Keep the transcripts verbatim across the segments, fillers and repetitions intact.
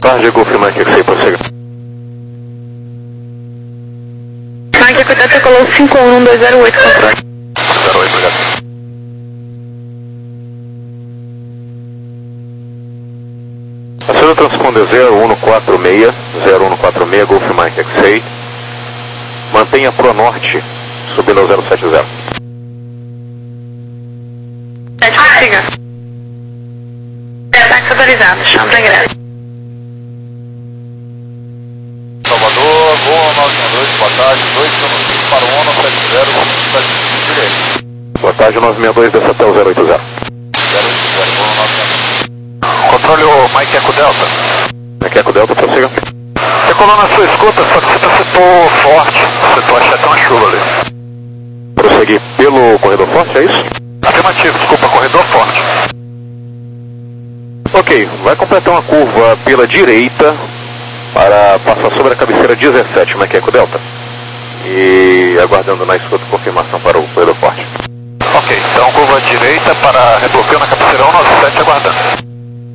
Tarde, Golf Mike X seis, prossiga. Mike, cuidado, você colou cinco um dois zero oito, controle. zero oito, obrigado. Acendo transponder zero um quatro seis, zero um quatro seis, Golf Mike X seis. Mantenha pro norte, subindo ao zero sete zero. sete, prossiga. Ataque autorizado, chão da greve. Salvador, Gol nove seis dois, boa tarde, dois cinco para o ONU sete zero, direito. Boa tarde, nove seis dois, desce até o zero oito zero. zero oito zero, Gol nove seis dois. Controle o Mike Eco Delta. Mike Eco Delta, prossiga. Você colou na sua escuta, só que você transitou forte, você tô achando uma chuva ali. Prosseguir pelo corredor forte, é isso? Afirmativo, desculpa, corredor forte. Ok, vai completar uma curva pela direita para passar sobre a cabeceira dezessete, Mike Eco Delta. E aguardando na escuta confirmação para o corredor forte. Ok, então curva direita para rebloqueio na cabeceira cento e noventa e sete, aguardando.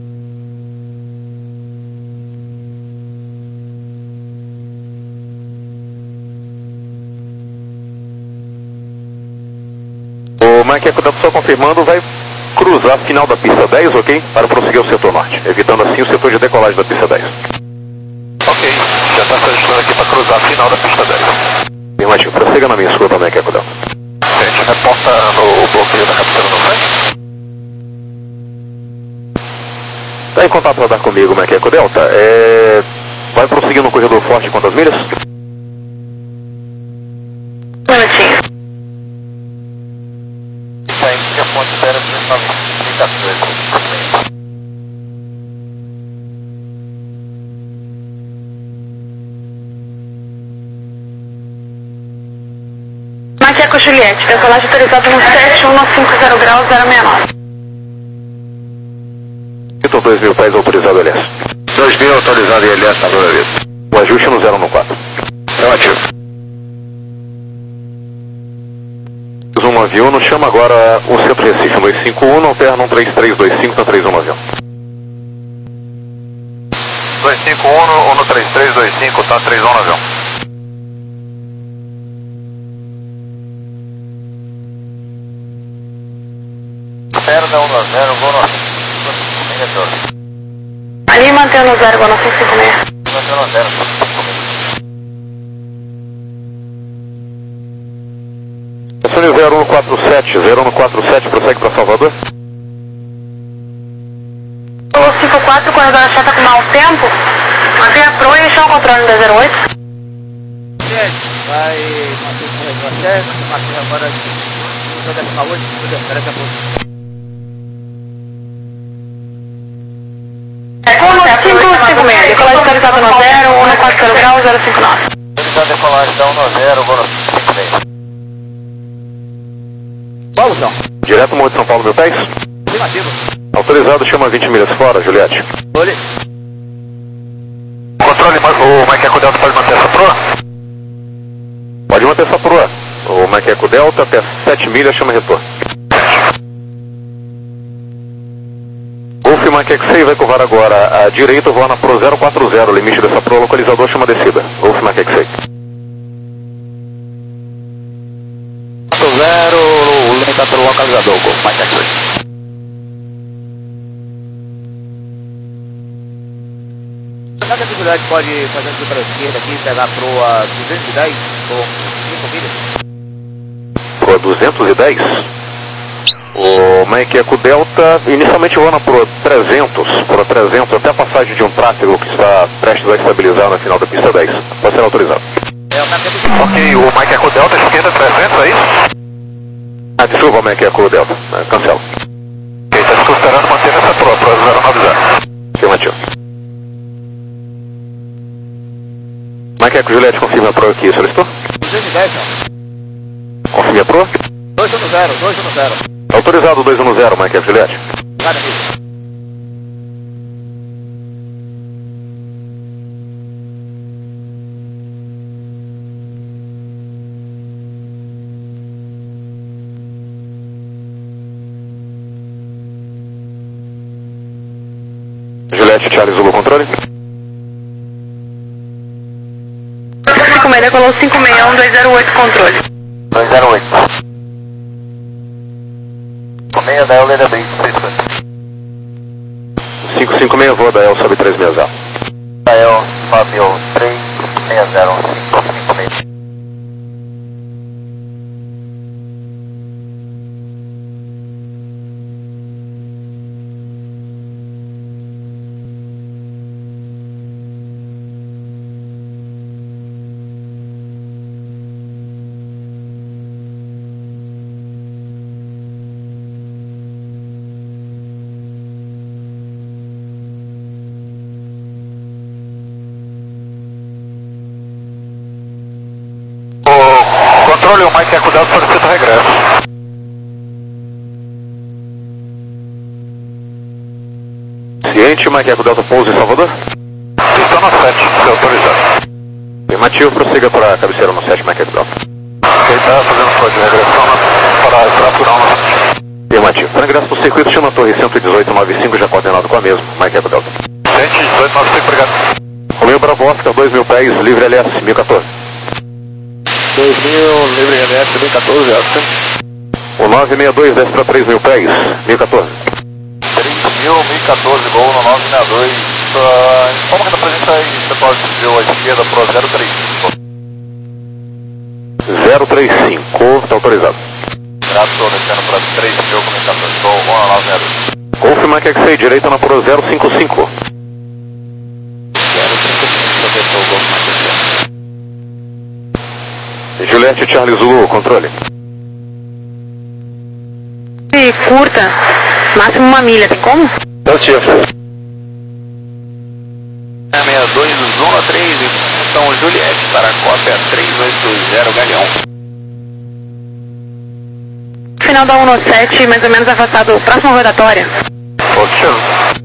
O Mike Eco Delta, só confirmando, vai cruzar a final da pista dez, ok? Para prosseguir o setor norte, evitando assim o setor de decolagem da pista dez. Ok, já está se ajustando aqui para cruzar a final da pista dez. Afirmativo, prossiga na minha escuta, Mike Eco Delta. A gente reporta no bloqueio da cabeceira no frente. Está em contato para dar comigo, Mike Eco Delta. É... Vai prosseguir no corredor forte quantas milhas? Um minutinho. A fonte zero trinta e dois. Mike Eco Juliette, decolagem autorizada no sete um cinco zero graus, zero seis nove. Vitor dois mil, país autorizado L S. dois mil autorizado L S, tá dando vida. O ajuste no zero um quatro. É ativo. Um avião, nos chama agora o Centro Recife um dois cinco um, alterna um três três dois cinco na três um no avião. dois cinco um, no três três dois cinco, tá três um no avião. Perda um zero, vou no retorno. Ali mantendo o zero, vou no cinco cinco seis. Mantendo o zero, zero um quatro sete, zero um quatro sete, prossegue para Salvador. O cinco quatro, corredor achado tá com mau tempo. Mantenha a proa e chama o controle no zero oito. Gente, vai manter o corredor até, manter agora o deve ficar oito, espera daqui a pouco. cinco cinco seis, decolagem autorizada no zero, um quatro zero graus, zero cinco nove. Autorizado decolagem da um no zero, agora cinco seis. Qual João? Direto Morro de São Paulo, meu pés? Afirmativo. Autorizado, chama vinte milhas fora, Juliette. Olhe. Controle, o Mike Eco Delta pode manter essa proa? Pode manter essa proa. O Mike Eco Delta até sete milhas, chama retorno. Golf Mike X seis vai curvar agora à direita, voar na Pro zero quatro zero, limite dessa proa, localizador chama descida. Golf Mike X seis. zero, limita pelo localizador, Golf Mike X seis. Será que a dificuldade pode fazer aqui para a esquerda aqui, pegar a proa duzentos e dez ou cinco milhas? Proa duzentos e dez? O Mike Eco Delta inicialmente voa na Proa trezentos, Proa trezentos, até a passagem de um tráfego que está prestes a estabilizar na final da pista dez. Pode ser autorizado. É, o Mike Ok, o Mike Eco Delta, esquerda trezentos, é isso? Ah, desculpa, Mike Eco Delta, cancela. Ok, está se considerando manter essa proa, proa zero nove zero. Afirmativo. Mike Eco Juliette, confirma a proa aqui, solicitou? duzentos e dez, não. Confirme a proa? dois um zero, dois um zero. Autorizado dois um zero, Mike Eco Juliette. Cada vez. Juliette, Charlie Zulu, controle. cinco meia, decolou cinco seis um, dois zero oito, controle. dois zero oito. cinco seis, Dael, Leda Base, cinco cinco seis, voa Dael, sobe três seis zero. Dael, sobe o três seis zero, cinco cinco seis. Controle, o Mike Eco Delta solicita regresso. Ciente, Mike Eco Delta pouso em Salvador? Estou no sete, se autorizado. Afirmativo, prossiga para a cabeceira no sete, Mike Eco Delta. Ele está fazendo sua de regressão para estruturar no Afirmativo. Para ingresso no circuito, chama a torre cento e dezoito nove cinco, já coordenado com a mesma, Mike Eco Delta. cento e dezoito nove cinco, obrigado. Romeo Bravo Oscar, dois mil pés, livre L S, mil e quatorze. dois mil, livre L S, mil e quatorze, Oscar. O nove seis dois desce para três mil pés, mil e quatorze. três mil, mil e quatorze, gol no nove seis dois. Uh, informa que a presença aí, setor de desvio à esquerda para zero três cinco. zero três cinco, está autorizado. Trato, descendo para três mil, mil e quatorze, gol no nove seis dois. Confirma que é que sei, direita na Pro zero cinco cinco. zero cinco cinco, professor, gol no Juliette Charlie Zulu, controle. E curta, máximo uma milha, tem como? Positivo. seis dois, zona três, São Juliette, para a cópia três oito zero, Galeão. Final da um sete, mais ou menos afastado, próxima rotatória. Positivo.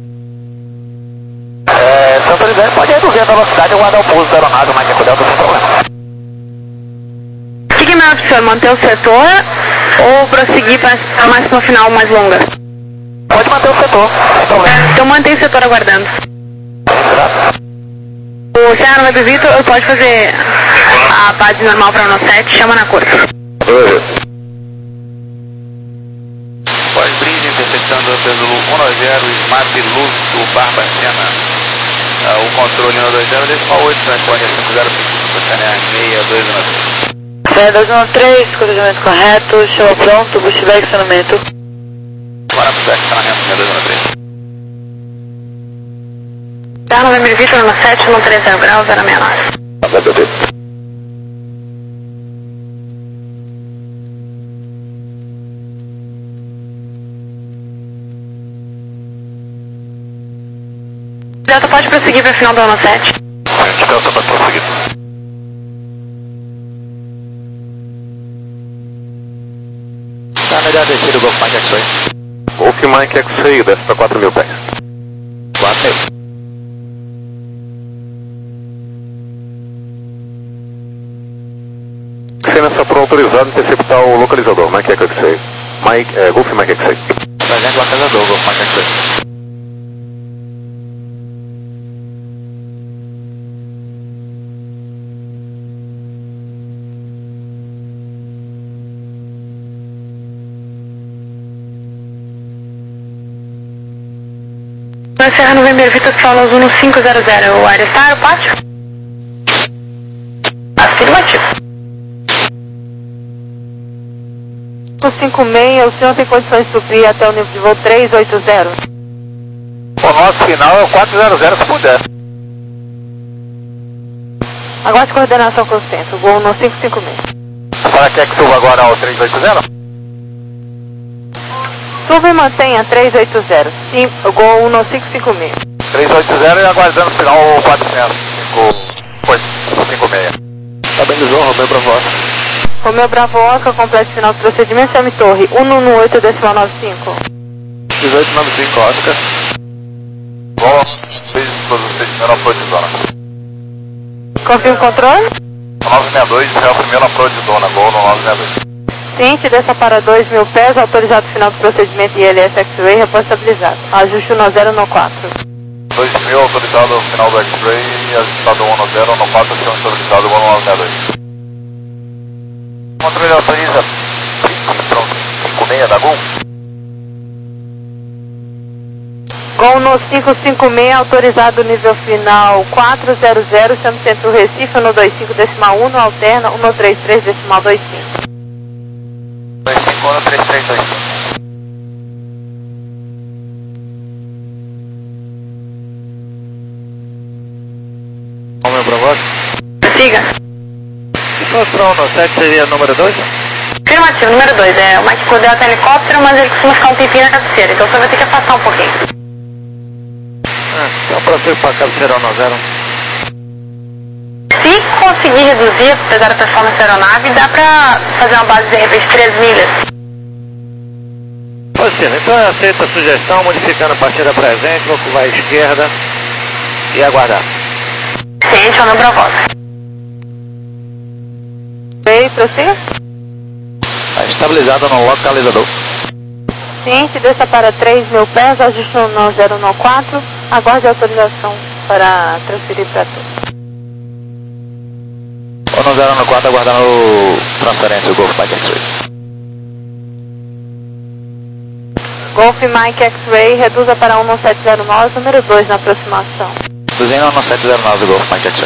É, se autorizar, pode reduzir a velocidade e guardar o pouso da aeronave, mas é cuidado sem problema. O que é melhor para o senhor, manter o setor ou prosseguir para a máxima final mais longa? Pode manter o setor, sem problema. Então mantém o setor aguardando. O Serra Web Vitor pode fazer a base normal para o sete, chama na curva. Pós-brinde, interceptando o Zulu um nove zero, Smart Luz do Barbacena. Uh, o controle no dois zero, decimal oito, transpone cinco zero cinco, seis dois um três. seis dois um três, cruzamento correto, show pronto, boost back, estacionamento. Bora pro back, estacionamento, seis dois um três. Serra Web Vitor no sete, no três zero graus, zero seis nove. Delta pode prosseguir para o final do ano sete. Delta pode prosseguir. Tá melhor descer o Golf Mike X-Ray. Golf Mike X-Ray, desce para quatro mil pés. quatro mil. X-Ray nessa Pro autorizado, interceptar o localizador, Mike X-Ray. Mike, é, Golf Mike X-Ray. Trazendo o localizador, Golf Mike X-Ray. Serra November Vitor fala Zuno cinco zero zero, o área está no pátio? Afirmativo. cinco seis, o senhor tem condições de subir até o nível de voo três oito zero? O nosso final é o quatro zero zero se puder. Aguarde coordenação com o centro, voo no cinco cinco seis. Para que é que suba agora ao três oito zero? Suba e mantenha três oito zero, sim, gol no cinco cinco seis. três oito zero e aguardando o final quatrocentos, cinco seis. Estabilizou, Romeo Bravo Oscar. Romeo Bravo Oscar, complete final do procedimento, chame torre um um oito decimal nove cinco. dezoito nove cinco, Oscar. Bom, fez todos os procedimentos na Pro de zona. Confirma o controle? nove seis dois, é o primeiro na Pro de zona, gol no nove seis dois. Ciente dessa para dois mil pés, autorizado final do procedimento I L S X-Ray, repostabilizado. Ajuste no zero no quatro. dois mil autorizado final do X-Ray. Miami, ajustado um zero no quatro, ação estabilizado, voo nove seis dois. Controle autoriza cinco seis da Gol. Gol no cinco cinco seis, autorizado nível final quatro zero zero, chama centro Recife, um dois cinco decimal um, alterna um três três decimal dois cinco. dois cinco um três três dois cinco. Qual é o meu propósito? Siga. Se fosse para um sete, seria número dois? Afirmativo, número dois. É, o Mike Cordel é helicóptero, mas ele costuma ficar um tempinho na cabeceira, então você vai ter que afastar um pouquinho. Ah, então prossigo para a cabeceira um zero. Se conseguir reduzir, apesar da performance da aeronave, dá pra fazer uma base de repente três milhas. Pois sim, então eu aceito a sugestão, modificando a partida presente, vou curvar à esquerda e aguardar. Ciente, eu não provoco. Ei, prossiga. Está estabilizado no localizador. Ciente, desça para três mil pés, ajuste no zero um quatro, aguarde a autorização para transferir para tudo. um zero um quatro, aguardando transferência do Golf Mike X-Ray. Golf Mike X-Ray, reduza para um sete zero nove, número dois na aproximação. Reduzindo um sete zero nove do Golf Mike X-Ray.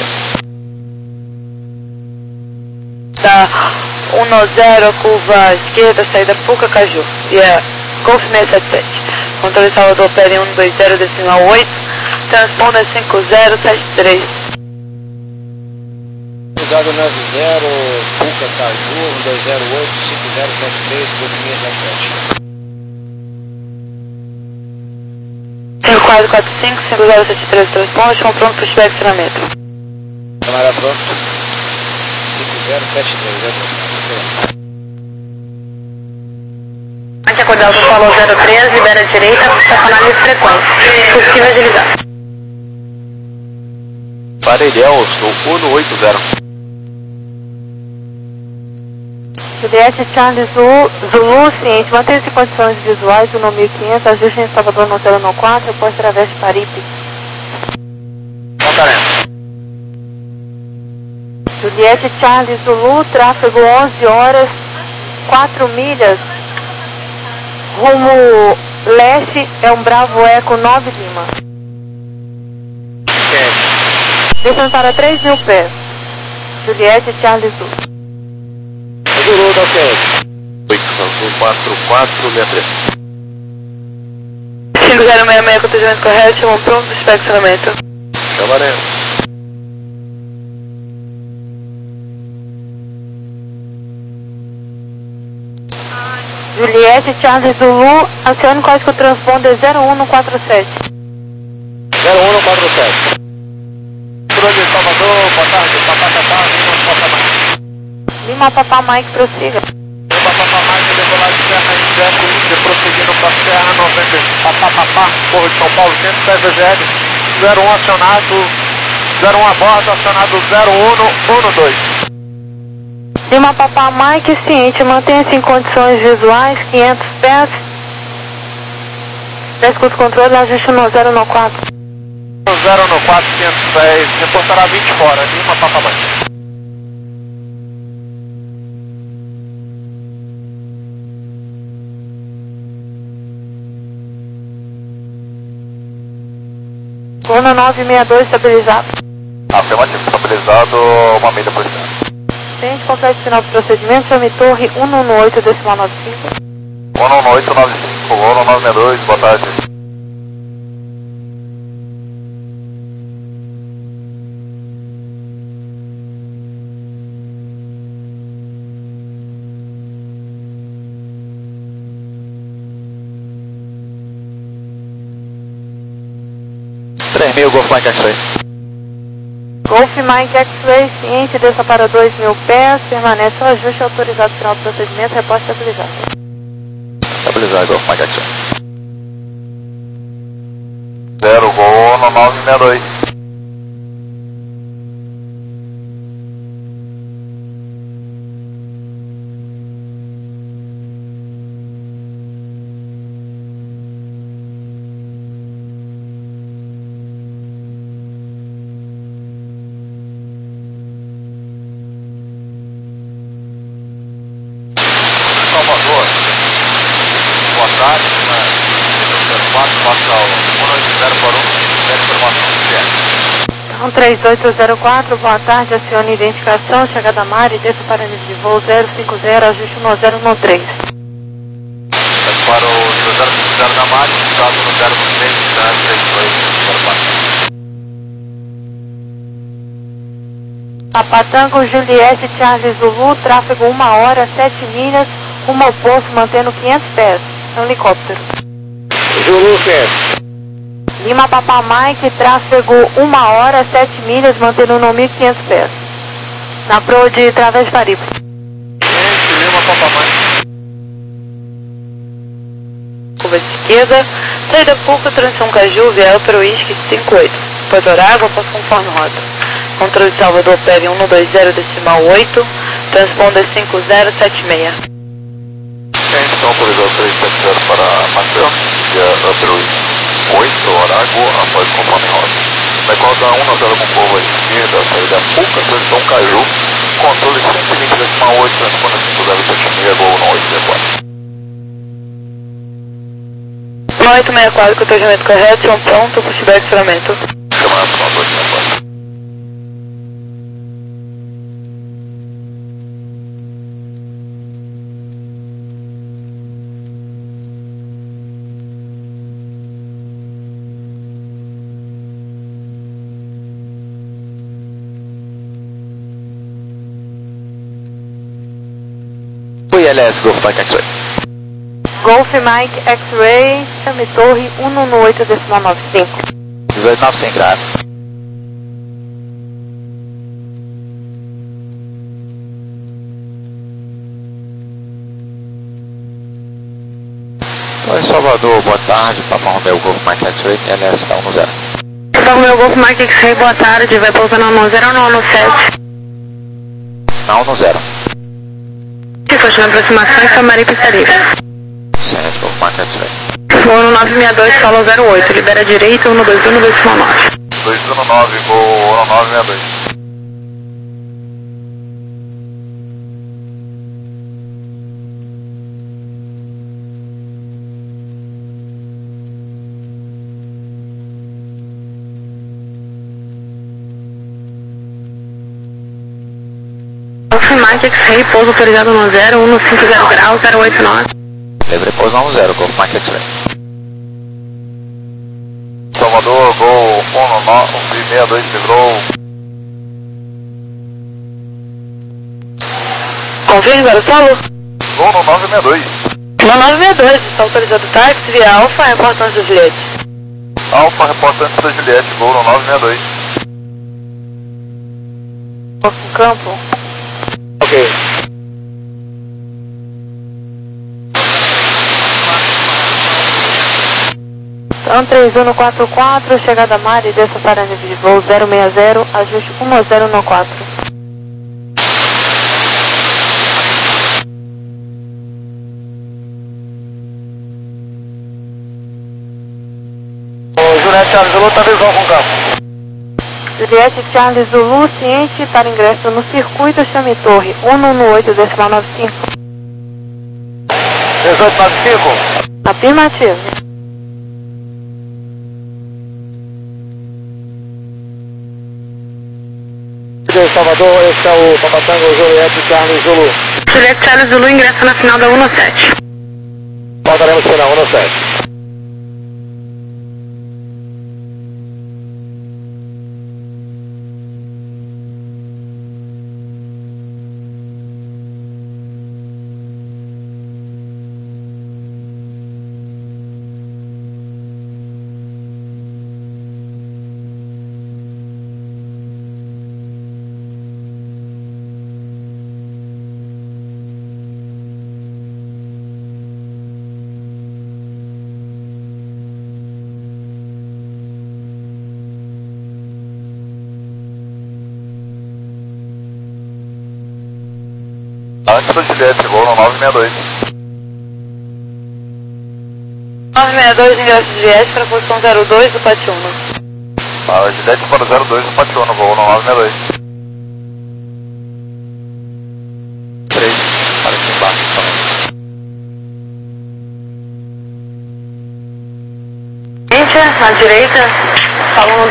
Tá, um zero, curva esquerda, saída Puca Caju. E é Golf seis sete sete. Controle Salvador, pere um dois zero decimal oito, transponder cinco zero sete três. Usado nove zero, Puca Caju, um dois zero oito, cinco zero sete três, Golf seis sete sete. cinco quatro quatro cinco, cinco zero sete três, transponder, estão pronto para o pushback treinamento. Camarada pronto. cinco zero sete três, é Aqui acordado falou zero três, libera a direita, estacionar de frequência. Possível agilizar. Parelhão, sou um oito zero. Juliette Charles Zulu, Zulu ciente, mantenha-se em condições visuais do nome mil e quinhentos, ajuste em Salvador no zero quatro, após através de Paripe. Montaremos. Juliette Charles Zulu, tráfego onze horas, quatro milhas, rumo leste, é um Bravo Eco nove Lima. Ok. Descendo para três mil pés. Juliette Charles Zulu. Zulu, tá ok. oito quatro quatro seis três. cinco zero seis seis, contegimento correto, chamam pronto, espectramento. Chamaremos. Juliette Charles Zulu, acione código transponder zero um quatro sete. zero um quatro sete. Controle de Salvador, boa tarde, papá, papá, Lima, papá, Mike. Lima, papá, Mike, prossiga. Lima, papá, Mike, decolagem Serra em Zeco, Índia, prosseguindo para a Serra noventa, papá, papá, Morro de São Paulo, cento e dez V G L, zero um acionado, zero um a bordo, acionado zero um um dois. Lima, papá, Mike, ciente, mantenha-se em condições visuais, quinhentos pés. Escuta o controle, ajuste no zero um quatro. zero um quatro, quinhentos pés, reportará vinte fora, Lima, papá, Mike. Luna nove seis dois, estabilizado. Afirmativo, estabilizado, uma milha por cento. Ciente, complete final do procedimento, chame torre um um oito decimal nove cinco. um um oito nove cinco, um nove seis dois, boa tarde. três mil, Golf Mike X-Ray. Golf Mike X-Ray, ciente, desça para dois mil pés, permanece o ajuste autorizado final do procedimento, reposta estabilizado. Estabilizado, Golf Mike X-Ray. zero, Gol no nove seis dois. Pascal, um oito zero para um, tem informação do cliente. Então, três oito zero quatro, boa tarde, acione identificação, chegada a mar e desça para nível de voo zero cinco zero, ajuste um zero um três. Para o nível zero cinco zero da mar, estado no zero um três, três dois zero quatro. Papatango, Juliette, Charlie Zulu, tráfego uma hora, sete milhas, rumo ao posto, mantendo quinhentos pés. É um helicóptero. Zulu quinhentos. Lima Papa Mike, tráfego uma hora, sete milhas, mantendo no mil e quinhentos pés. Na proa de Través de Paripe. Lima Papa Mike. Curva de esquerda, saída Puca, transição Caju, vier para o Whisky cinco oito. Porto Arágua, passo conforme rota. Controle de Salvador, P L um dois zero, decimal oito, transponder cinco zero sete seis. Então, autorizado três sete zero para Maceió, via Upper Whisky oito, Arágua, após conforme rota. Recorda um zero com curva de esquerda, saída Puca, transição Caju, controle cento e vinte decimal oito, transponder cinco zero sete seis, Gol no oito zero quatro. oito seis quatro, com o atendimento correto, são pronto, pushback estiramento. Chamada pronto, oito zero quatro. I L S, Golf Mike X-Ray. Golf Mike X-Ray, chame torre um um oito decimal nove cinco. dezoito nove cem grave. Oi, Salvador, boa tarde. Papa Romeo, Golf Mike X-Ray, L S tá um zero. Papa Romeo, Golf Mike X-Ray, boa tarde, vai pousar no um zero nove sete. Não, no zero. Se continua aproximações, Samaripe Sarife. Certo, Golf Mike X-Ray. Voo no nove seis dois, fala zero oito, libera direito, um dois um, dois nove. dois um nove, Gol nove seis dois. Golf Mike X-Ray, pouso autorizado no zero um cinco zero grau, zero oito nove. Livre pouso no zero, Golf Mike X-Ray. Salvador, Gol um nove seis dois, livrou. Confirme, agora solo. Gol no nove seis dois. No nove seis dois, está autorizado o táxi via Alfa, reportante da Juliette. Alfa, reportante da Juliette, Gol no nove seis dois. Com campo. Ok. Então, três um quatro quatro, chegada a mar e desça para nível de voo zero seis zero, ajuste um zero um quatro. O Juliette Charles Zulu está visão com o campo. Juliette Charles Zulu, ciente para ingresso no circuito, chame torre um um oito decimal nove cinco. dezoito nove cinco. Afirmativo. Salvador, esse é o Papatango Juliette Charles Zulu. Juliette Charles Zulu ingressa na final da um sete. Voltaremos final um sete. Antes da Juliette, Gol no nove seis dois. nove seis dois, ingresso de Juliette para a posição zero dois do Patiuno. A Juliette para zero dois do Patiuno, Gol no nove seis dois. três, para aqui embaixo.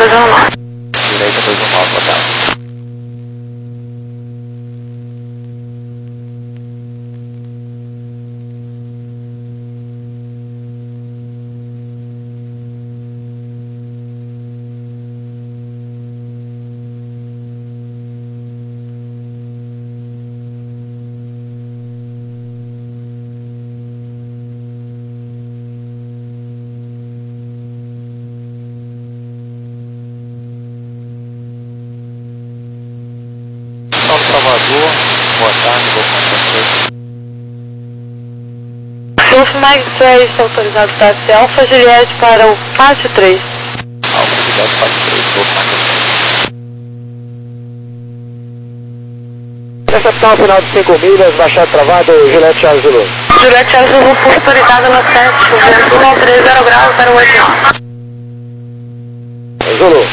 dois um nove. Direita dois um nove, boa tarde. Salvador, boa tarde, boa tarde. Golf Mike três, está autorizado táxi Alfa Juliette para o Pátio três. Alfa Juliette, Pátio três, Golf Mike três. Recepção final de cinco milhas, baixado travado, Juliette Charles Zulu. Juliette Charles Zulu, curso autorizado no sete, vento um três zero graus, zero oito nove. Zulu.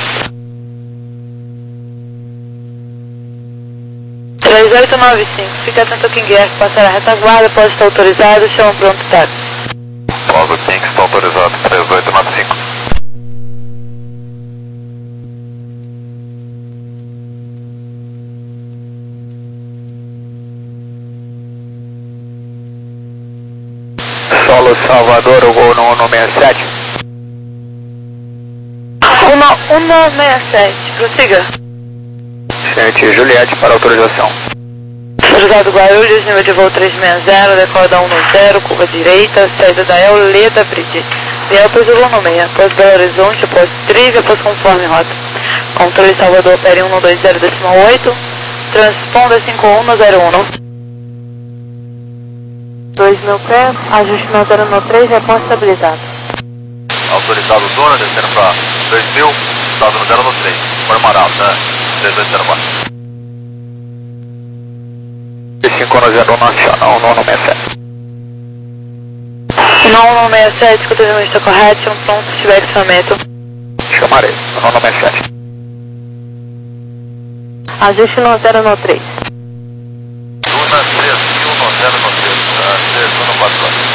três oito nove cinco, fica atento ao King Air, passar a retaguarda, pode estar autorizado, chama pronto táxi. Logo King está autorizado, três oito nove cinco. Solo Salvador, o gol no um seis sete. um um seis sete, prossiga. Gente, Juliette para autorização. Autorizado Guarulhos, nível de voo trezentos e sessenta, decoda um zero, curva direita, saída da Euleda Bride. Delta Zulu no meio, após Belo Horizonte, após Trivia, após conforme rota. Controle Salvador, P R um dois zero decimal oito, transponda cinco um zero um. dois mil pé, ajuste no zero no três, resposta estabilizado. Autorizado zona, descendo para dois mil, estado no zero no três. Formará, tá? três oito zero quatro. cinco um zero nacional, no um seis sete. um seis sete, escuta o está correto, um pronto, se tiver equipamento. Chamarei, no um seis sete. Ajuste no zero no três. Luna três mil no zero no três, três um no quatro quatro.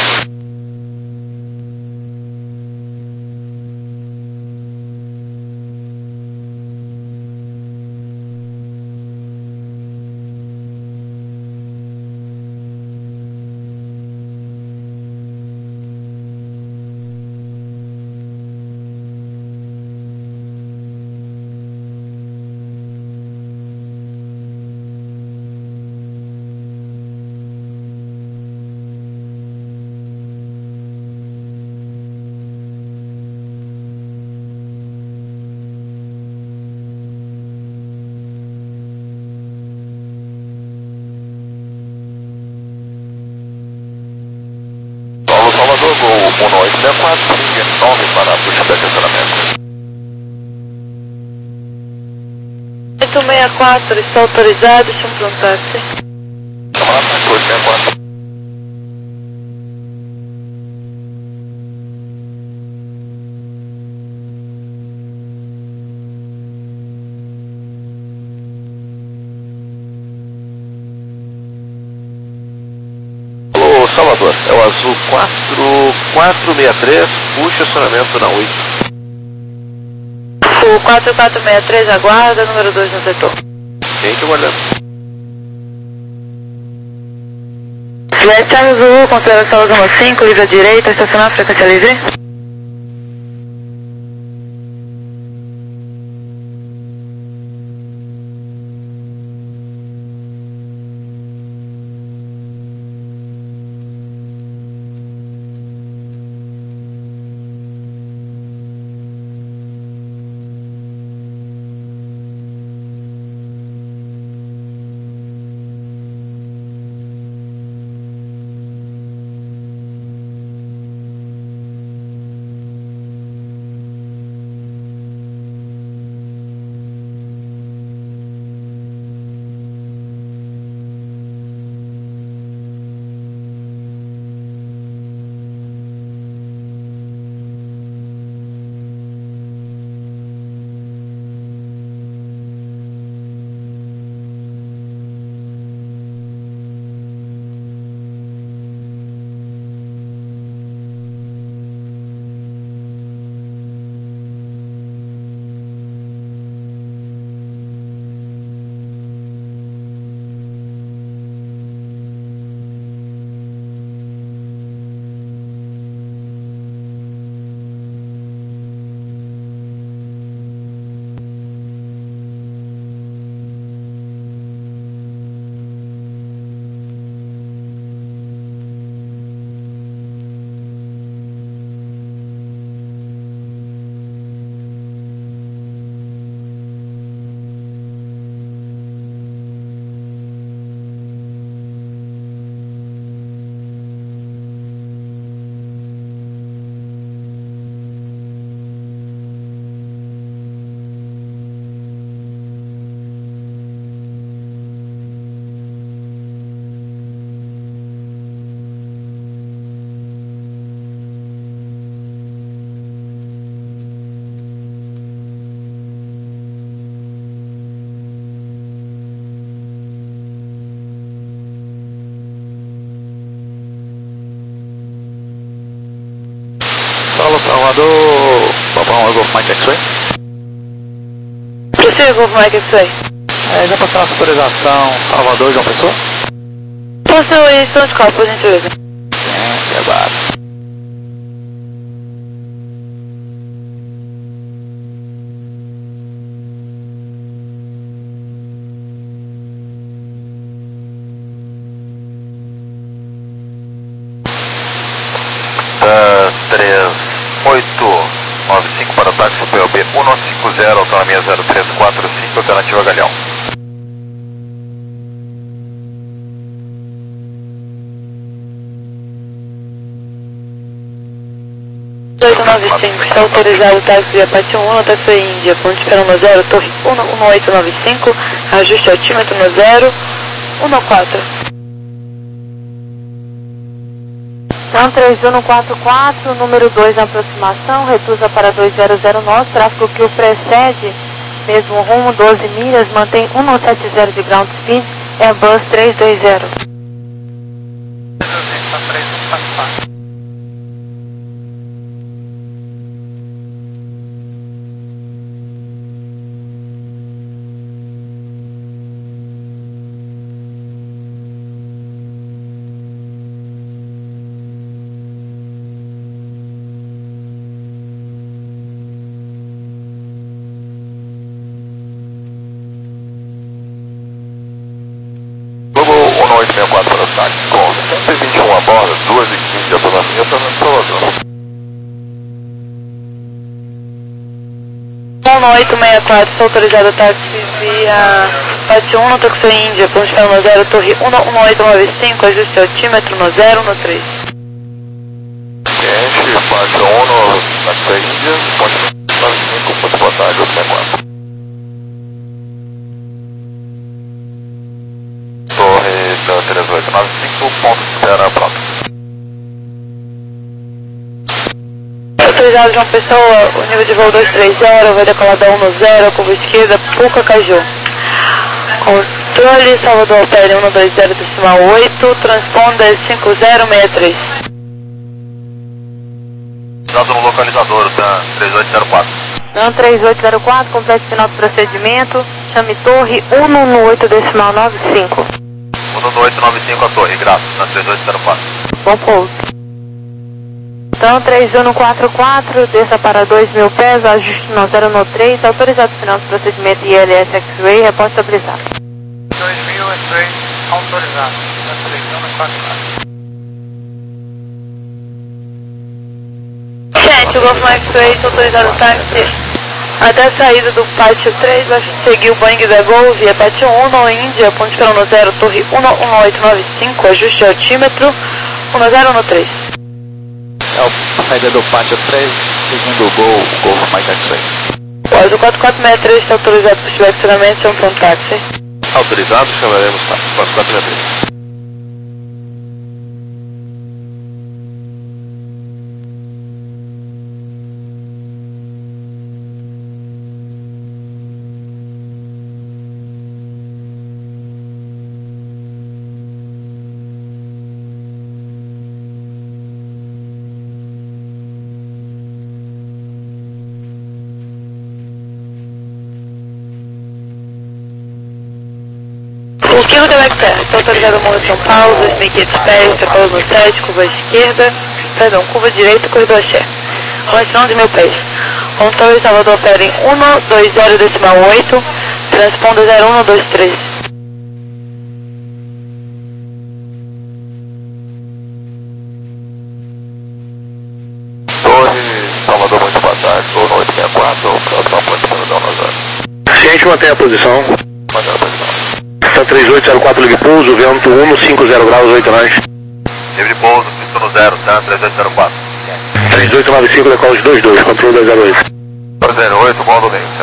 Salvador, gol um oito seis quatro, siga nove para a puxa de estacionamento. oito seis quatro, está autorizado, chama pronto táxi. Camarada, oito seis quatro. Salvador, é o azul quatro quatro seis três, puxa acionamento na oito. O quatro quatro seis três aguarda, número dois no setor. Quem que aguardando? Juliette Charles Zulu, consideração zona cinco, livre à direita, estacionar, frequência livre. Salvador, Papão Golf Mike X-Ray. Prossiga, Golf Mike X-Ray. É, já passou a autorização Salvador, João Pessoa? Possui som de qual, por gentileza? É, é barato. três oito nove cinco para o táxi P O B um cinco zero, autonomia zero três quatro cinco, alternativa Galeão. oito nove cinco, está autorizado o táxi Apache um, no táxi Índia, ponte espera no zero, torre um oito nove cinco, ajuste altímetro no zero um quatro. Então, três um quatro quatro, número dois na aproximação, reduza para dois zero zero nós, tráfego que o precede, mesmo rumo, doze milhas, mantém um sete zero de ground speed, Airbus três dois zero. um oito seis quatro para o táxi, com cento e vinte e um a bordo, duas e quinze de autonomia, Fernando Salvador. um oito seis quatro, está autorizado o táxi via Apache um, no táxi Índia, ponte espera no zero, torre um oito nove cinco, ajuste altímetro no zero um três. Cliente, Apache um no táxi Índia, ponte nove cinco, ponto boa tarde, oito seis quatro. três oito nove cinco, ponto espera pronto. Autorizado João Pessoa, o nível de voo dois três zero, vai decolar da um no zero, curva esquerda, Puca Caju. Controle Salvador Opere um dois zero decimal oito, transponder cinco zero seis três. Dado no localizador, tá três oito zero quatro. Então, três oito zero quatro, complete final do procedimento, chame torre um um oito decimal nove cinco. um oito nove cinco a torre, graças, na três oito zero quatro. Bom pouso. Então, três um quatro quatro, desça para dois mil pés, ajuste no zero no três, autorizado final do procedimento I L S X-Ray, reporte estabilizado. dois mil X-Ray, autorizado, na três um quatro quatro. Gente, o Golf Mike X-Ray está autorizado o táxi até a saída do Pátio três, vai seguir o Boeing da Gol via Pátio um no Índia, ponte espera no zero, torre um oito nove cinco, ajuste altímetro um zero no três. É a saída do Pátio três, seguindo o Gol, Golf Mike X-Ray. Pós o quatro quatro seis três está autorizado para estiver acionamento, chama para um táxi. Autorizado, chamaremos quatro quatro seis três. O Kilo de Lecter está autorizado ao Morro de São Paulo, dois mil e quinhentos pés, Trapalho no sete, curva esquerda, perdão, curva direita, corredor axé. Condição de mil pés. Controle Salvador Opere um dois zero decimal oito, transponder zero um dois três. Torre, Salvador, muito boa tarde, um oito seis quatro, próximo ponte para o Dalmazar. Ciente, mantém a posição. Mantém a posição. Está três oito zero quatro, ligue pouso, vento um cinco zero graus, oito nós. Livre pouso, pista no zero, tá? três oito zero quatro. três oito nove cinco, decola de dois dois, controle dois zero oito. dois zero oito, bom domingo, tá?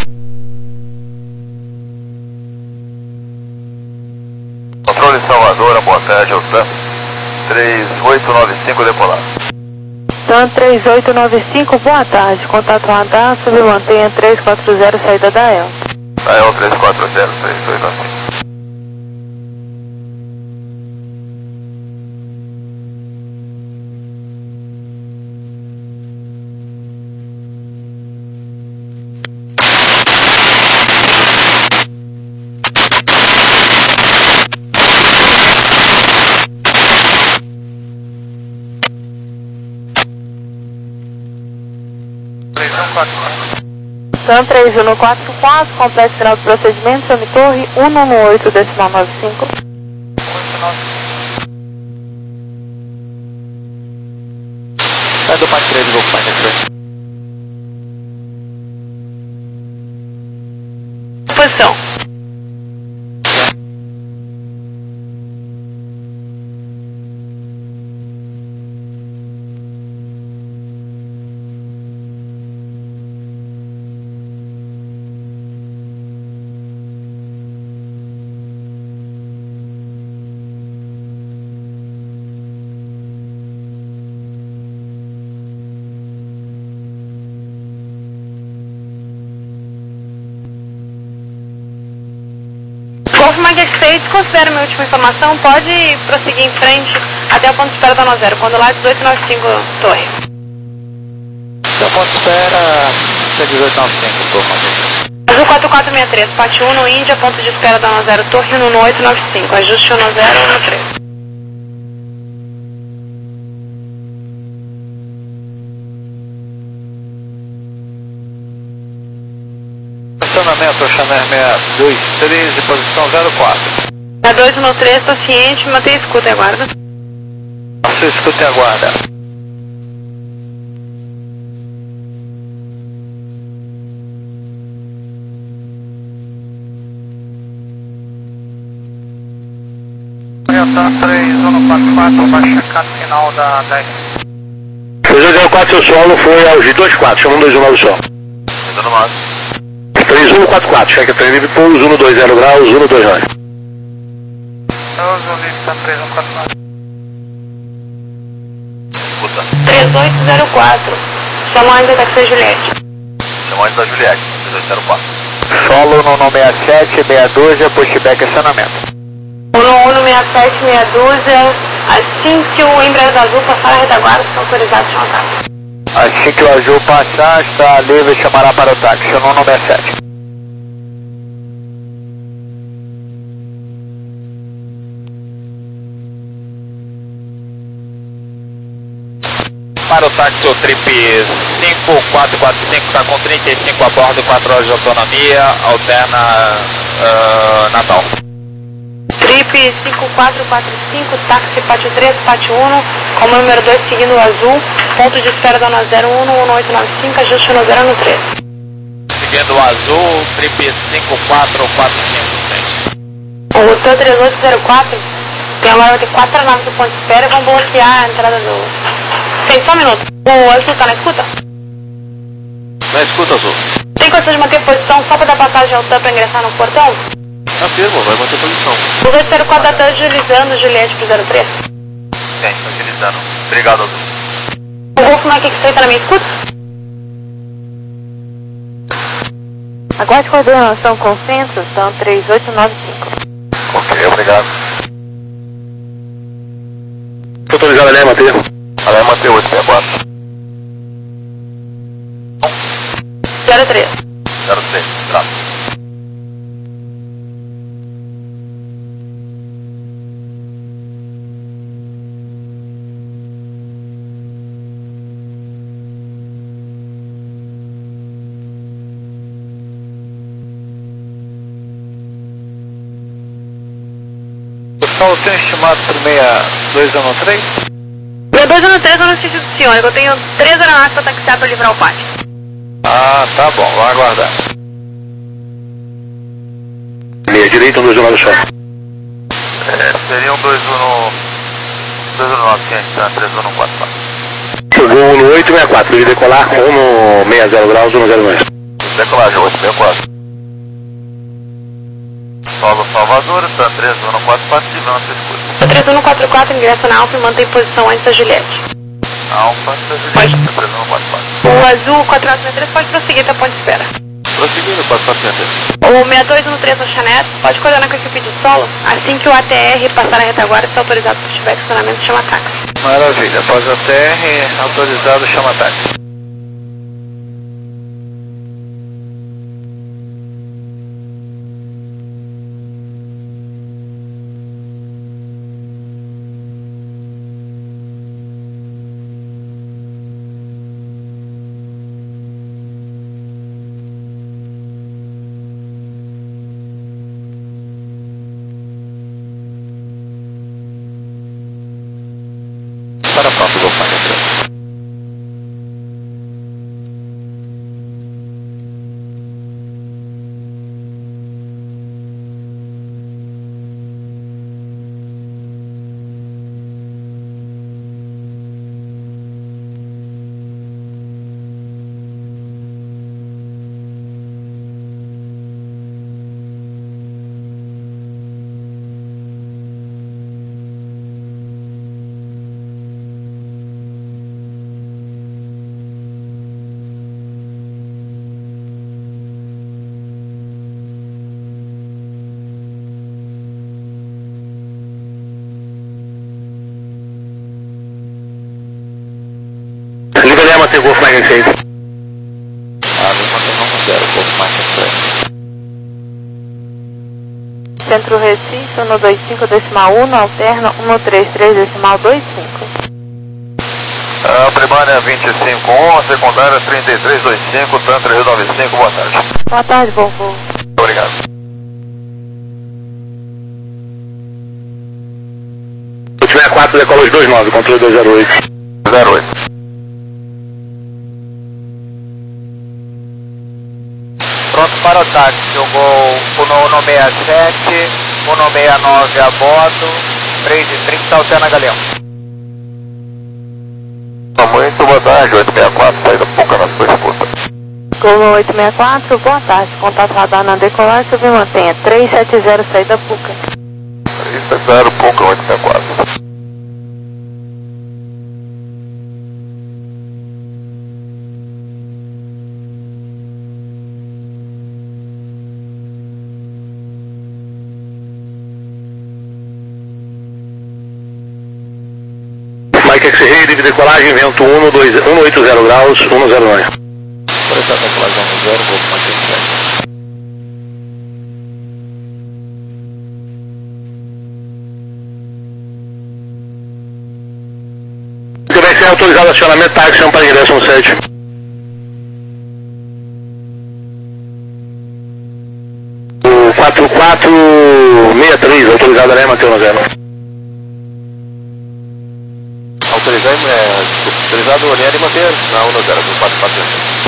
Controle Salvador, boa tarde, Altan. três oito nove cinco, decolar. Então, três oito nove cinco, boa tarde, contato radar, submantenha três quatro zero, saída da E L. A E L três quatro zero, três oito nove cinco. quatro quatro. Então três um quatro quatro, complexo final de procedimento, Sami Torre, um um oito, decimal nove cinco. oito nove cinco. Sai do Mike três, Golf Mike três. Posição. Golf Mike seis, considera minha última informação, pode prosseguir em frente até o ponto de espera da nove zero, quando lá dezoito nove cinco, torre. Então ponto de espera é dezoito nove cinco, Golf Mike. Azul quatro quatro seis três, Pati um no Índia, ponto de espera da nove zero, torre um no oito nove cinco, ajuste um no zero, um no três. Estacionamento Oxaner seis dois três, posição zero quatro. A dois no três, tô ciente, mantém escuta e aguarda. Você escuta e aguarda. Toyota três um quatro quatro, vai checar no final da dez. três zero quatro, seu solo foi ao G vinte e quatro, chama um dois um nove solo. Dando máximo. três um quatro quatro, cheque trem livre, pouso um dois zero graus, um dois nove. Pouso livre, três um quatro quatro. Escuta. três oito zero quatro, chamando da taxi Juliette. Chamando da Juliette, três oito zero quatro. Solo no no sessenta e sete, meia dúzia, pushback acionamento. um no um no seis sete, meia dúzia, assim que o Embraer azul passar a retaguarda, estão autorizados a chamar táxi. Assim que o azul passar, está livre, chamará para o táxi, no no sessenta e sete. Para o táxi, o trip cinco quatro quatro cinco está com trinta e cinco a bordo, quatro horas de autonomia, alterna uh, Natal. Trip cinco quatro quatro cinco, táxi Pátio três, Pátio um, com o número dois seguindo o azul, ponto de espera da nove zero um no um oito nove cinco, ajuste no zero no três. Seguindo o azul, trip cinco quatro quatro cinco. O T três oito zero quatro, tem agora vai ter quatro naves do ponto de espera e vão bloquear a entrada do... Tem só um minuto. O azul tá na escuta? Na escuta, azul. Tem condição de manter posição só para dar passagem ao T A M para ingressar no portão? Afirmo, vai manter posição. O dois zero quatro está agilizando Juliette pro zero três. Sim, está agilizando. Obrigado, azul. O Golf Mike seis tá na minha escuta? Aguarde coordenação com centro, são três oito nove cinco. Ok, obrigado. Autorizado, né, Matheus? Além Mateus, oito seis quatro. zero três. zero seis, trato. Pessoal, eu tenho estimado por meia dois um três. Meu dois no três eu não sei se senhor, eu tenho três aeronaves para taxiar para livrar o pátio. Ah, tá bom, vamos aguardar. Meia direita, um dois um nove só. É, seria um dois um no... dois um nove, sim, tá? três um quatro quatro. Chegou um no oito sessenta e quatro, de decolar, um no sessenta graus, um no zero dois. Decolagem, oito seis quatro. Solo Salvador, tá? três um quatro quatro, e não se escuta. três um quatro quatro, ingressa na Alfa e mantém posição antes da Juliette. Alfa, três um quatro quatro. O azul quatro nove três pode prosseguir até a ponte de espera. Prosseguindo, quatro quatro três. O seis dois um três no Chanete pode coordenar com a equipe de solo. Assim que o A T R passar a retaguarda, está autorizado para estiver estacionamento, chama táxi. Maravilha, após a T R, autorizado, chama táxi. Tá pronto, Golf Mike X-Ray. Liga Lema, tem Golf Mike X-Ray. Ah, Lima tem um zero, Golf Mike X-Ray. Centro Recife, um dois cinco decimal um, alterna um três três decimal dois cinco. Uh, primária vinte e cinco um, secundária trinta e três vinte e cinco, TAM três nove cinco, boa tarde. Boa tarde, Volvo. Obrigado. sessenta e quatro, decola os dois nove, controle dois zero oito. zero oito. Pronto para o táxi, jogou o um seis sete, um seis nove a bordo, três e trinta, alterna Galeão. Muito boa tarde, oito seis quatro, saída pouca na sua escuta. Gol oito seis quatro, boa tarde. Contato radar na decolar, submantenha três sete zero, saída Puca. três sete zero, pouca, oito seis quatro. Mike X-Ray, livre decolagem, vento um dois um oito zero graus, um zero nove. Prestar decolagem um zero, Golf Mike X-Ray. Você vai ser autorizado acionamento táxi para ingresso no sete. O quatro quatro seis três, autorizado a Lema, Teu zero. Autorizado, é, autorizado linha de manter na um zero, do quatro quatro zero.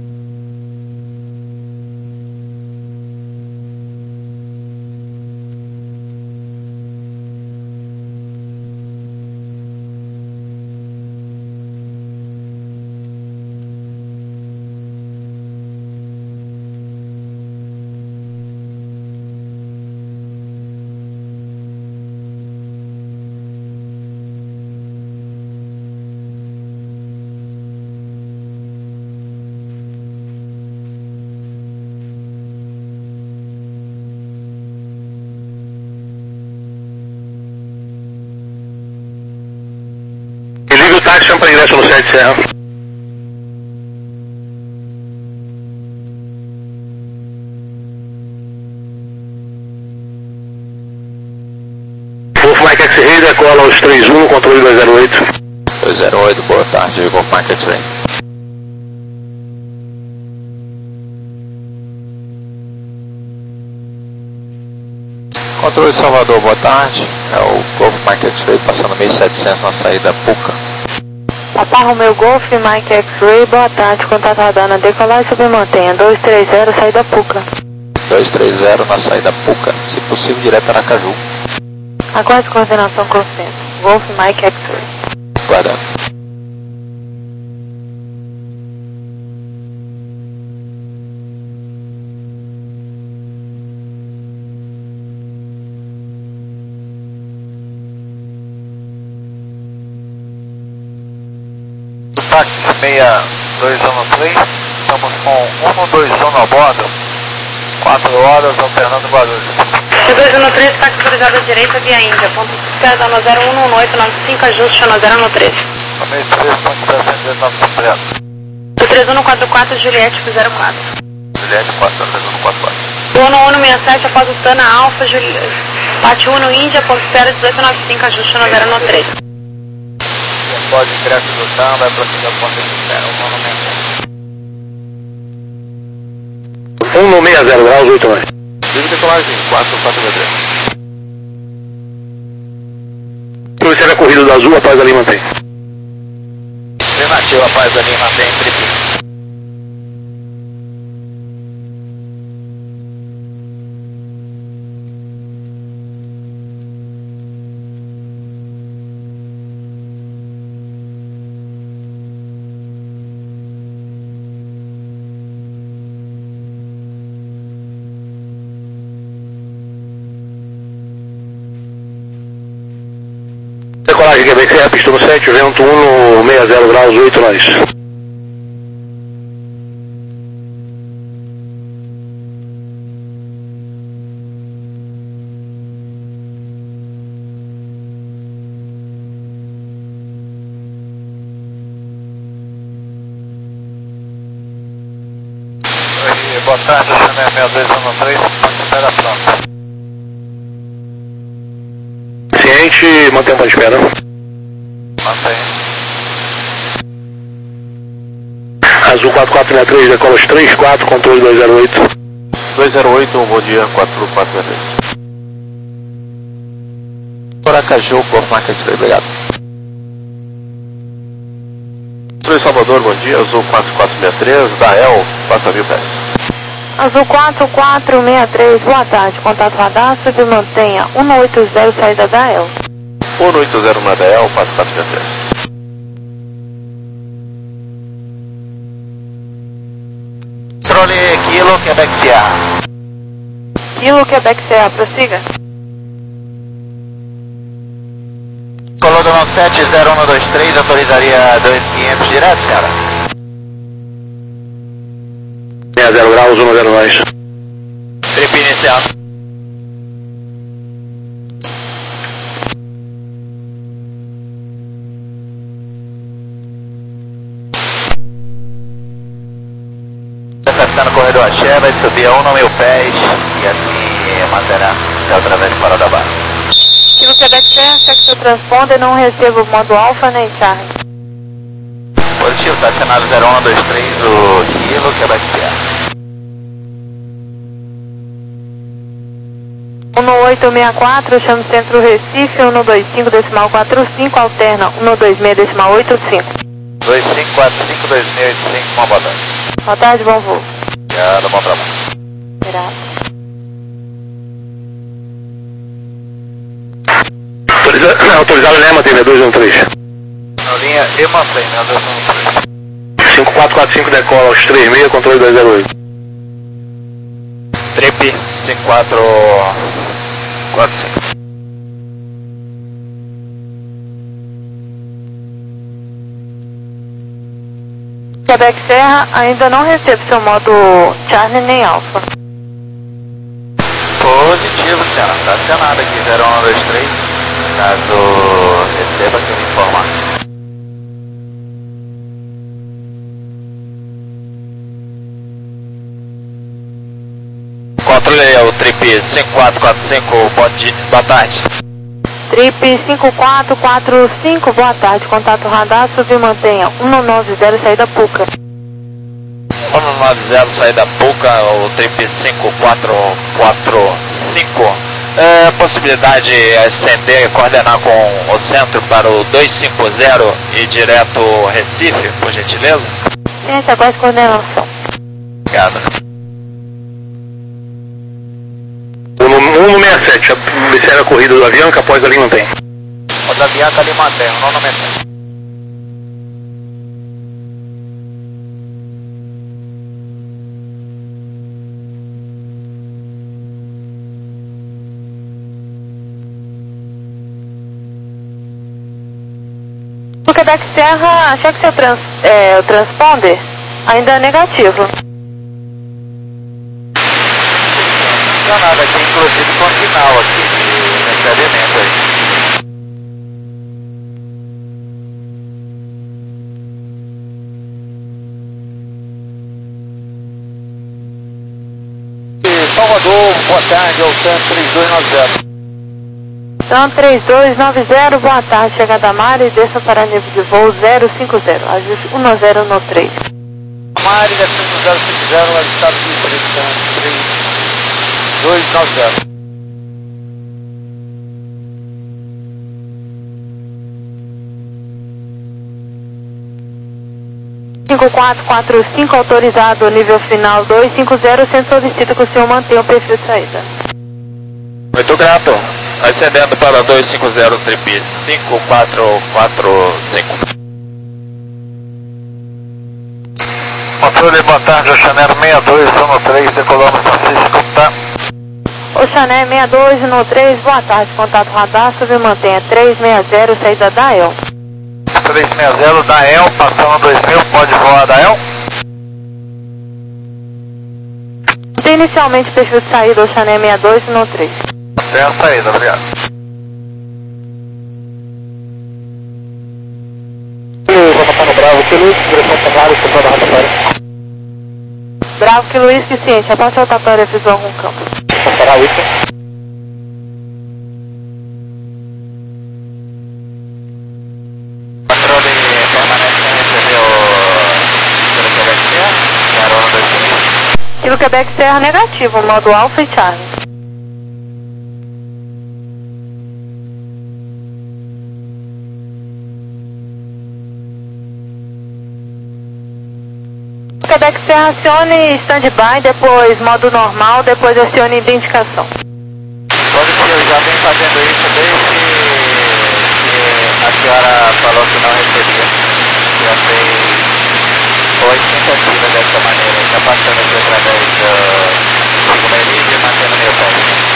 Liga o táxi para ingresso no sete, Serra. Golf Mike X-Ray, decola os três um, controle dois zero oito. dois zero oito, boa tarde, Golf Mike X-Ray. Controle Salvador, boa tarde. É o Golf Mike X-Ray passando mil e setecentos na saída Puca. Papa Romeo Golf, Mike X-Ray, boa tarde. Contato radar na decolar, submantenha dois três zero, saída Puca. dois três zero na saída Puca, se possível direto a Aracaju. Aguarde coordenação com o centro. Golf, Mike X-Ray. Guardando. Táxi seis dois um três, estamos com um dois um a bordo, quatro horas alternando Guarulhos. dois um três, táxi autorizado à direita via Índia, ponto certo no zero um um oito nove cinco, ajuste no zero um três. Também três ponto sete dezenove completo. três um quatro quatro, Juliette zero quatro. Juliette quatro três um quatro quatro. Dono um seis sete, após o Tana Alfa, Juliette. Bate um Índia, ponto zero dezoito nove cinco, ajuste no zero um três. Pode ingresso do TAM, vai prosseguir ao ponto zero, um no meio. um no seis zero graus, oito nove. Livre decolagem quatro quatro três. Observe a corrida do azul após ali mantém. Positivo, rapaz, ali mantém tripé. Decolagem, Quebec Serra, pista no sete, vento um no sessenta graus, oito nós. Oi, boa tarde, Channel seis dois um três, espera pronto. Ciente, mantém a espera. Mantém. Azul quatro quatro seis três, decola os três quatro, controle dois zero oito. dois zero oito, bom dia, quatro quatro seis três. Poracaju, Corpo Marca três, obrigado. Oi, Salvador, bom dia, Azul quatro quatro seis três, Dael, passa mil pés. Azul quatro quatro seis três, boa tarde. Contato radar, submantenha um oito zero, saída da El. um oito zero na Dael, quatro quatro seis três. Controle Kilo, Quebec Serra. Kilo, Quebec Serra, prossiga. Colono sete zero um dois três, autorizaria dois mil e quinhentos direto, cara. sessenta graus, um zero nós. Trip inicial. Acertando o corredor axé, vai subir a um mil pés e assim manterá até o través de Parada Baixa. Kilo, Quebec Serra, sector transponder, não recebo modo alfa nem charge. Positivo, está acionado zero um dois três, o Kilo, Quebec Serra. um oito seis quatro, chamo centro Recife, um dois cinco decimal quatro cinco, alterna um dois seis decimal oito cinco. dois cinco quatro cinco dois mil e oito cinco, uma boa tarde. Boa tarde, bom voo. Obrigado, bom trabalho. Obrigado. Autoriza, autorizado Lema, T V dois um três. Na linha e mantém, né, dois um três. cinco quatro quatro cinco, decola aos três seis, controle dois zero oito. Trip cinco quatro quatro cinco. Quebec Serra, ainda não recebo seu modo Charlie nem Alpha. Positivo, senhora. Está acionado aqui, zero um dois três. Caso receba, que me informar. Controle aí, o Trip cinco quatro quatro cinco, boa tarde. Trip cinco quatro quatro cinco, boa tarde. Contato radar, submantenha um nove zero, saída Puca. um nove zero, saída Puca, o Trip cinco quatro quatro cinco. É, possibilidade de ascender e coordenar com o centro para o dois cinco zero e direto Recife, por gentileza? Ciência, quase coordenação. Obrigado. um no sessenta e sete, observa a corrida do avião, que após ali mantém. O da Bianca ali mantém, o nono mantém. O Quebec Serra, achei que seu trans, é, o transponder ainda é negativo. Nada aqui, inclusive com sinal aqui de recebimento aí. Salvador, boa tarde, é o TAM três dois nove zero. TAM três dois nove zero, boa tarde, chegada a Mari, desça para nível de voo zero cinco zero, ajuste um zero no três. Mari, descendo zero cinco zero, lá do estado de TAM três dois nove zero. cinco quatro quatro cinco autorizado, nível final dois cinco zero, sendo solicita que o senhor mantenha o perfil de saída. Muito grato. Ascendendo para dois cinco zero, trip cinco quatro quatro cinco. Controle, boa tarde, Oceaneiro sessenta e dois, um três, decolamos Francisco, tá? Oceaneiro sessenta e dois, um três, boa tarde, contato radar, sobre mantenha três seis zero, saída da El. três seis zero da El, passando dois mil, pode voar da El? Tem inicialmente perfil de saída, Oceaneiro sessenta e dois, um três. Tem a saída, obrigado. Bravo, que Luiz, direção Ferrari, central da rotatória. Bravo, que Luiz, que ciente, após a rotatória visual algum campo. Ferrari, isso. Controle permanente sem receber o Quebec Serra, carona dois mil. Kilo Quebec Serra negativo, modo Alpha e Charlie. Quebec Serra acione stand-by, depois modo normal, depois acione identificação. Pode ser, eu já venho fazendo isso desde que a senhora falou que não recebia. Já fez oito tentativas dessa maneira, já passando aqui através do Sigma Elite e mantendo meu pé.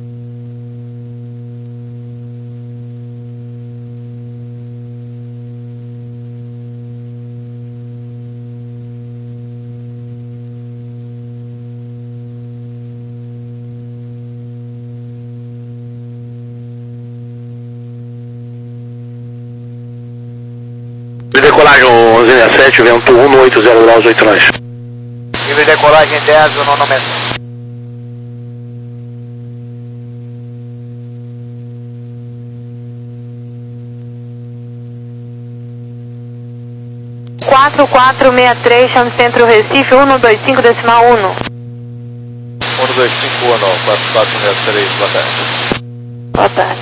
Decolagem onze sessenta e sete, vento um oito zero graus, oito nós. Nível de decolagem dez, o nono metro. quatro quatro seis três, chame centro Recife, um dois cinco decimal um. um dois cinco um, quatro quatro seis três, boa tarde. Boa tarde.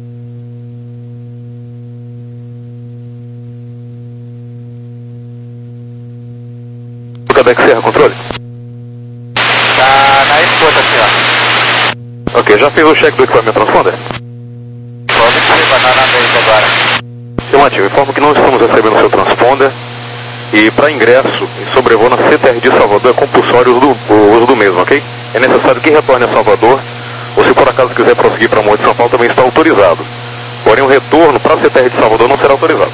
Quebec Serra, controle? Tá na escuta, senhor. Ok, já fez o check do equipamento transponder? Positivo, na vez agora. Afirmativo, informo que não estamos recebendo o seu transponder e para ingresso e sobrevoo na C T R de Salvador é compulsório o uso, do, o uso do mesmo, ok? É necessário que retorne a Salvador ou se por acaso quiser prosseguir para Morro de São Paulo também está autorizado. Porém o retorno para a C T R de Salvador não será autorizado.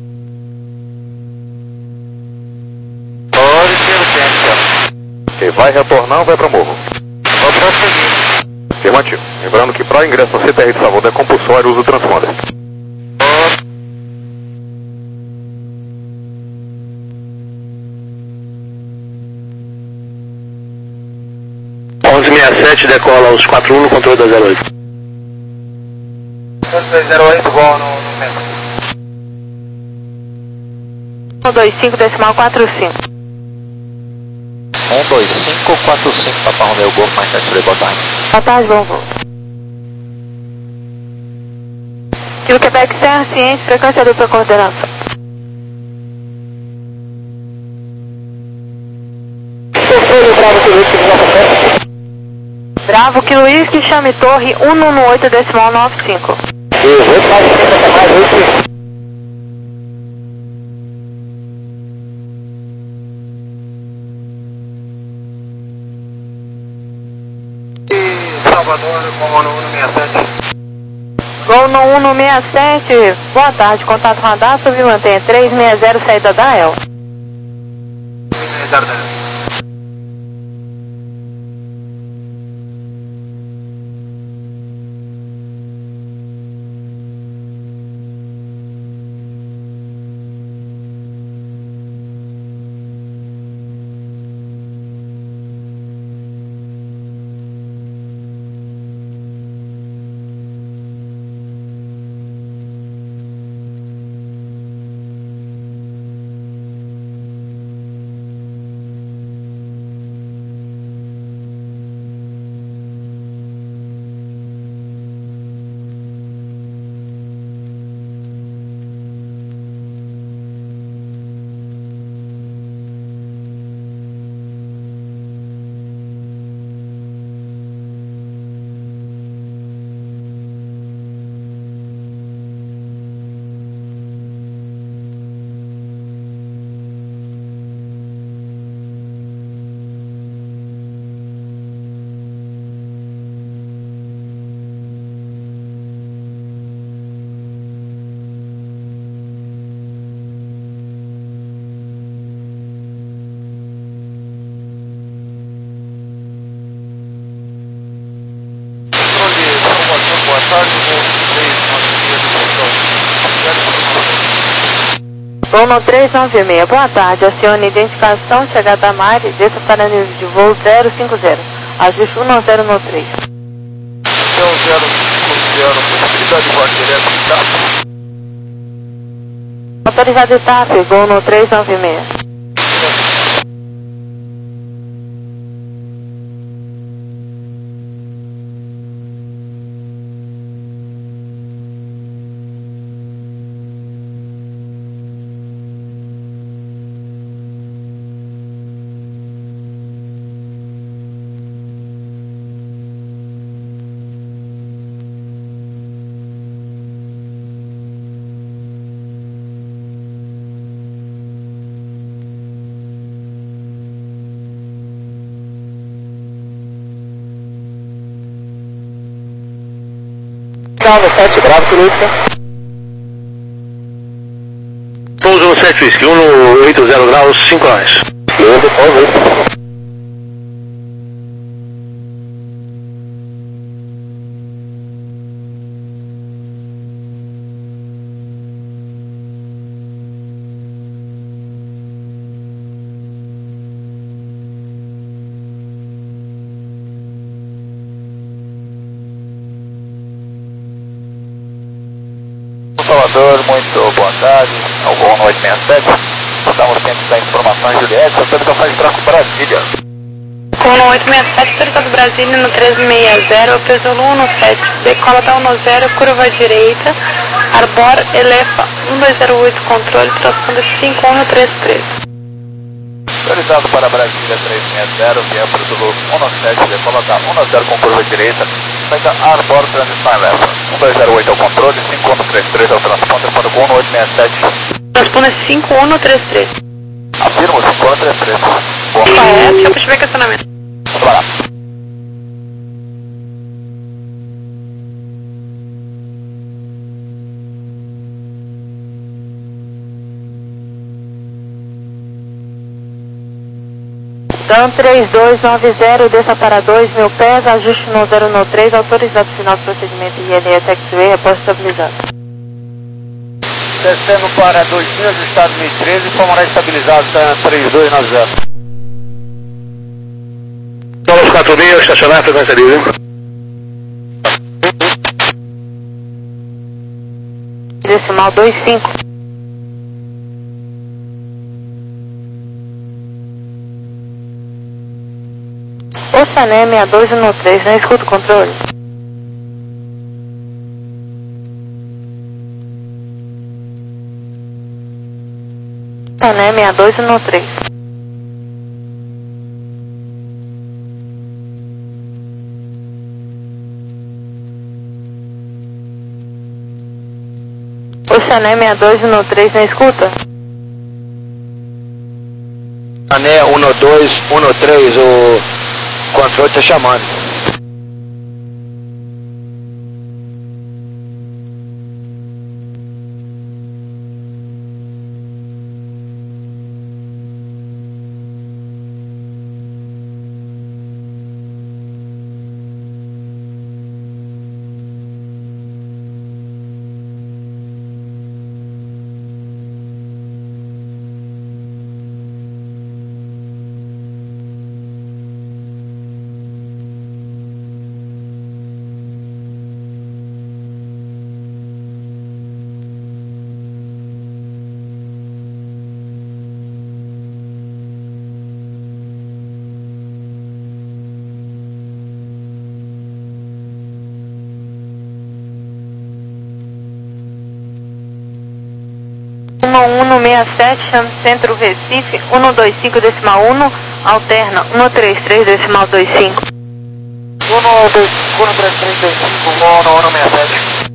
Ok, vai retornar ou vai para Morro? Vou prosseguir. Afirmativo. Lembrando que para ingresso na C T R de Salvador é compulsório o uso do transponder. onze sessenta e sete, decola aos quatro um no controle da zero oito. dois zero oito, igual no, no metro. um dois cinco decimal quatro cinco. um dois cinco quatro cinco, Papa Romeu Golfo, mais sete, boa tarde. Boa tarde, bom voo. Kilo Quebec Serra, ciente, frequência dupla coordenação. Bravo, que Luiz, que chame torre um um oito decimal nove cinco. Salvador, como no um sessenta e sete. Gol no um no sessenta e sete, boa tarde, contato radar, sobre mantenha três seis zero, saída da El. Uno três nove seis, boa tarde. Acione identificação, chegada a Mari, desça para nível de voo zero cinco zero. Ajuste um zero um três. Então zero cinco zero, possibilidade de voar direto de TAP. Autorizado TAP, voo no três nove seis. Bravo sete, Bravo, Felipe. Pouso no sete Whisky, um no oito zero graus, cinco horas. Beleza, por favor. Salvador, muito boa tarde, ao voo no oito seis sete, estamos cientes da informação Juliette, autorização de tráfego Brasília. Voo no oito seis sete, autorizado Brasília no três seis zero, peso um sete, decola da um zero, curva direita, Arbor, Elefa, um dois zero oito, controle, transponder cinco um três três. Autorizado para Brasília três seis zero, via para o um sete, decola da um zero com curva direita, saída Arbor, transição Elefa, um dois zero oito ao controle, cinco um três três ao transponder para o voo no oito seis sete. Transponder cinco um três três. Afirmo, cinco um três três. Bom. Correto, deixa eu puxar o questionamento. Vamos lá. Dan três dois nove zero, desça para dois mil pés, ajuste no zero um três, autorizado final de procedimento I L S X-Way, repórter estabilizado. Descendo para dois mil, ajustado mil e treze, formará estabilizado, Dan três dois nove zero. Vamos quatro mil, estacionar, frequência livre. Decimal dois cinco. Oceané seis dois um três, não escuta o controle. Oceané seis dois um três. Oceané seis dois um três, não escuta? Ané um dois um três, o controle está chamando. um um seis sete, chame Centro Recife, um dois cinco decimal um, alterna um três três decimal dois cinco. um dois cinco, um três três dois cinco, voo no um seis sete.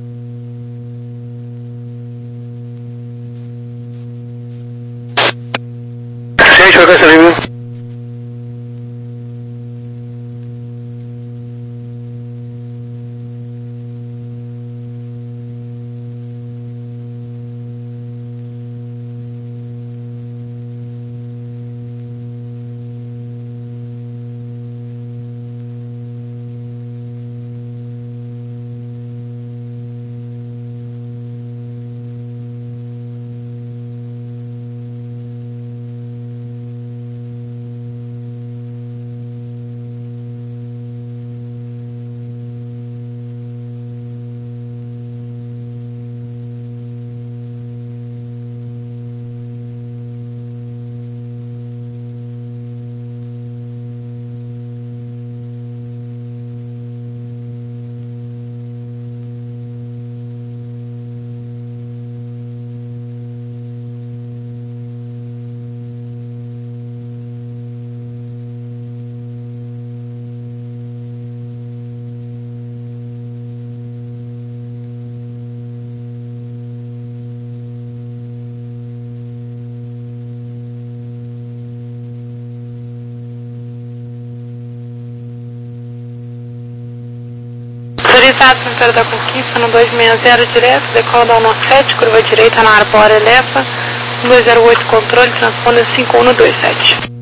Ciente, frequência livre. Habilitado no Império da Conquista, no dois seis zero direto, decola da um nove sete, curva direita na Arbor Elefa, um dois zero oito controle, transponder cinco um no dois sete.